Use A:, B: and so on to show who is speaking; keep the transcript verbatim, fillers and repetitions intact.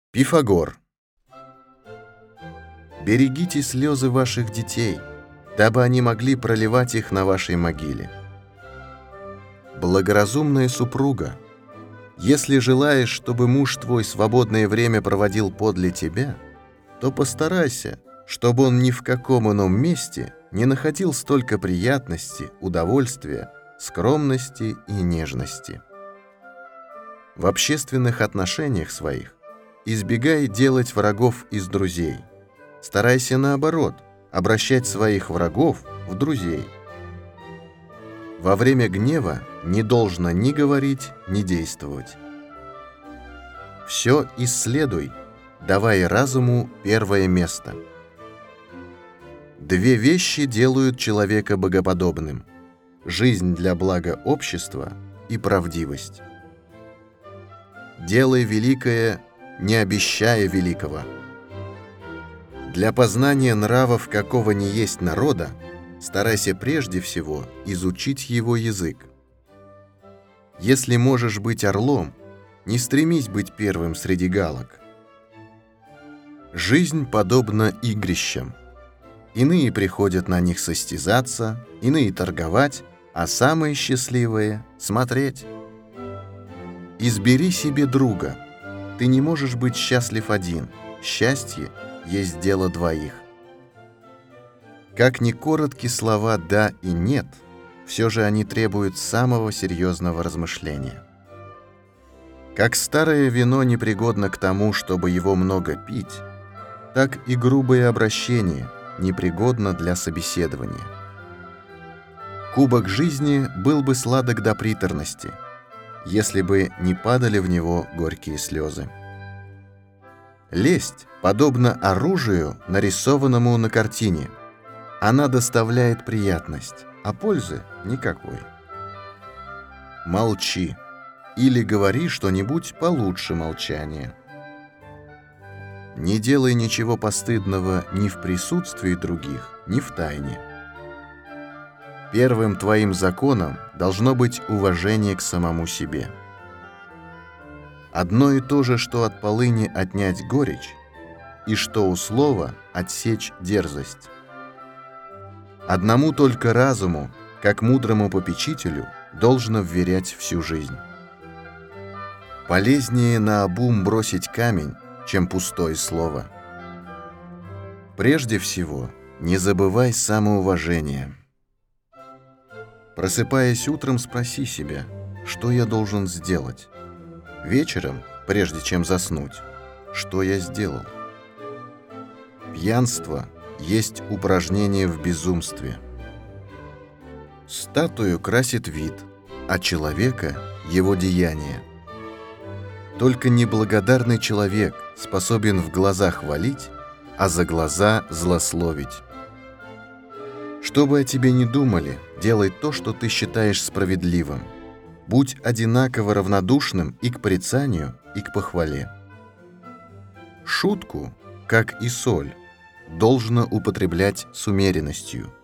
A: Пифагор. Берегите слезы ваших детей, дабы они могли проливать их на вашей могиле. Благоразумная супруга, если желаешь, чтобы муж твой свободное время проводил подле тебя, то постарайся, чтобы он ни в каком ином месте не находил столько приятности, удовольствия, скромности и нежности. В общественных отношениях своих избегай делать врагов из друзей. Старайся, наоборот, обращать своих врагов в друзей. Во время гнева не должно ни говорить, ни действовать. Все исследуй, давай разуму первое место. Две вещи делают человека богоподобным: жизнь для блага общества и правдивость. Делай великое, не обещая великого. Для познания нравов какого ни есть народа старайся прежде всего изучить его язык. Если можешь быть орлом, не стремись быть первым среди галок. Жизнь подобна игрищам. Иные приходят на них состязаться, иные торговать, а самые счастливые — смотреть. Избери себе друга. Ты не можешь быть счастлив один. Счастье есть дело двоих. Как ни коротки слова «да» и «нет», все же они требуют самого серьезного размышления. Как старое вино непригодно к тому, чтобы его много пить, так и грубое обращение непригодно для собеседования. Кубок жизни был бы сладок до приторности, если бы не падали в него горькие слезы. Лесть подобна оружию, нарисованному на картине. Она доставляет приятность, а пользы никакой. Молчи или говори что-нибудь получше молчания. Не делай ничего постыдного ни в присутствии других, ни в тайне. Первым твоим законом должно быть уважение к самому себе. Одно и то же, что от полыни отнять горечь, и что у слова отсечь дерзость. Одному только разуму, как мудрому попечителю, должно вверять всю жизнь. Полезнее наобум бросить камень, чем пустое слово. Прежде всего, не забывай самоуважения. Просыпаясь утром, спроси себя, что я должен сделать. Вечером, прежде чем заснуть, что я сделал. Пьянство есть упражнение в безумстве. Статую красит вид, а человека — его деяние. Только неблагодарный человек способен в глаза хвалить, а за глаза злословить. Что бы о тебе ни думали, делай то, что ты считаешь справедливым. Будь одинаково равнодушным и к порицанию, и к похвале. Шутку, как и соль, должно употреблять с умеренностью.